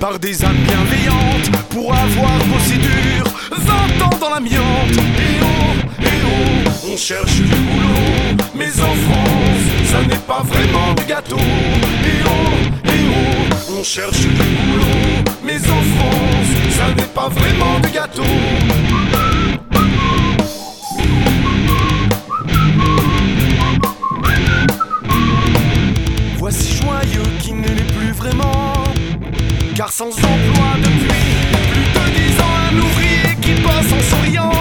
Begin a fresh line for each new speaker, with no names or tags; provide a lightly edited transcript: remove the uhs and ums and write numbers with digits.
par des âmes bienveillantes pour avoir bossé dur 20 ans dans l'amiante. Et oh, on cherche du boulot, mais en France, ça n'est pas vraiment du gâteau. Et oh, on cherche du boulot, mais en France, ça n'est pas vraiment du gâteau. Voici joyeux qui ne l'est plus vraiment, car sans emploi depuis plus de 10 ans, un ouvrier qui bosse en souriant